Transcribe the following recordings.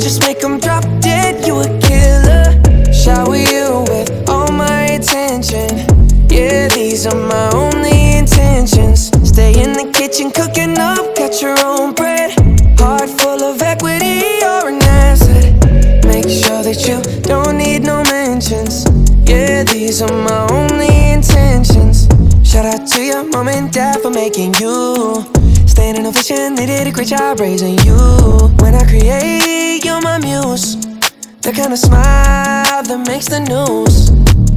Just make them drop dead, you a killer. Shower you with all my attention. Yeah, these are my only intentions. Stay in the kitchen cooking up, got your own bread. Heart full of equity, you're an asset. Make sure that you don't need no mentions. Yeah, these are my only intentions. Shout out to your mom and dad for making you. Staying in ovation, they did a great job raising you. When I create, you're my muse. The kind of smile that makes the news.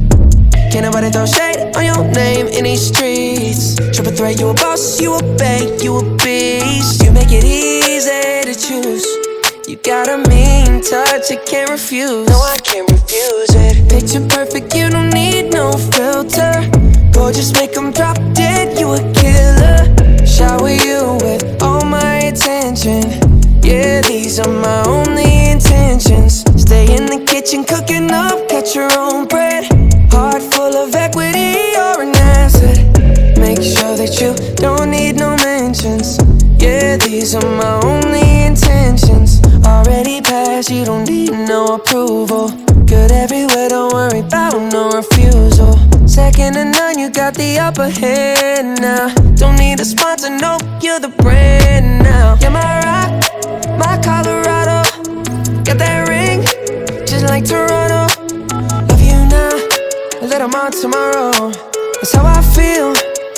Can't nobody throw shade on your name in these streets. Triple threat, you a boss, you a bank, you a beast. You make it easy to choose. You got a mean touch, I can't refuse. No, I can't refuse it. Picture perfect, you don't need no filter. Gorgeous, make them drop dead, you a killer. Shower you with all my attention. Yeah, these are my only intentions. Stay in the kitchen cooking up, got your own bread. Heart full of equity, you're an asset. Make sure that you don't need no mentions. Yeah, these are my only intentions. Already passed, you don't need no approval. Good everywhere, don't worry about no refusal. Second to none, you got the upper hand now. Don't need a sponsor, no, you're the brand now. You're my rock, my Colorado. Got that ring, just like Toronto. Love you now, a little more tomorrow. That's how I feel.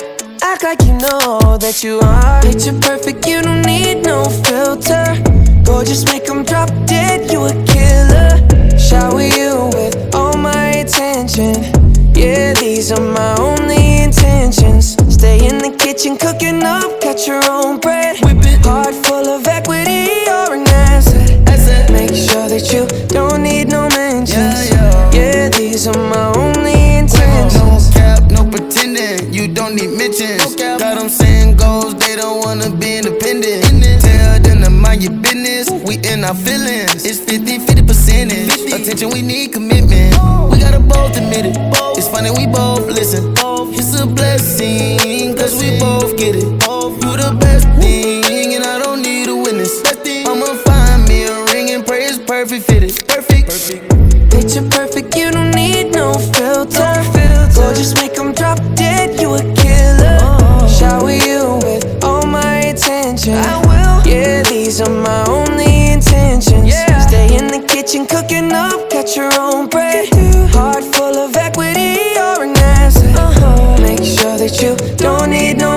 Act like you know that you are. Picture perfect, you don't need no filter. Gorgeous, make them drop dead, you a killer. Shower you with all my attention. Yeah, these are my only intentions. Stay in the kitchen cooking up, got your own bread. Heart full of equity, you're an asset. Make sure that you don't need no mentions. Yeah, these are my only intentions. No cap, no pretending, you don't need mentions. Got them saying goals, they don't wanna be independent. Tell them to mind your business, we in our feelings. It's 50-50 percentage. Attention, we need commitment. We gotta both admit it. It's funny, we both listen. It's a blessing, cause we both get it. You the best thing, and I don't need a witness. I'ma find me a ring and pray it's perfect fitted. Perfect. Picture perfect, you don't need no filter. Gorgeous, make them drop dead, you a killer. Shower you with all my attention. I will. Yeah, these are my only intentions. Stay in the kitchen cooking up, got your own bread. Heart full of equity, you're an asset. Make sure that you don't need no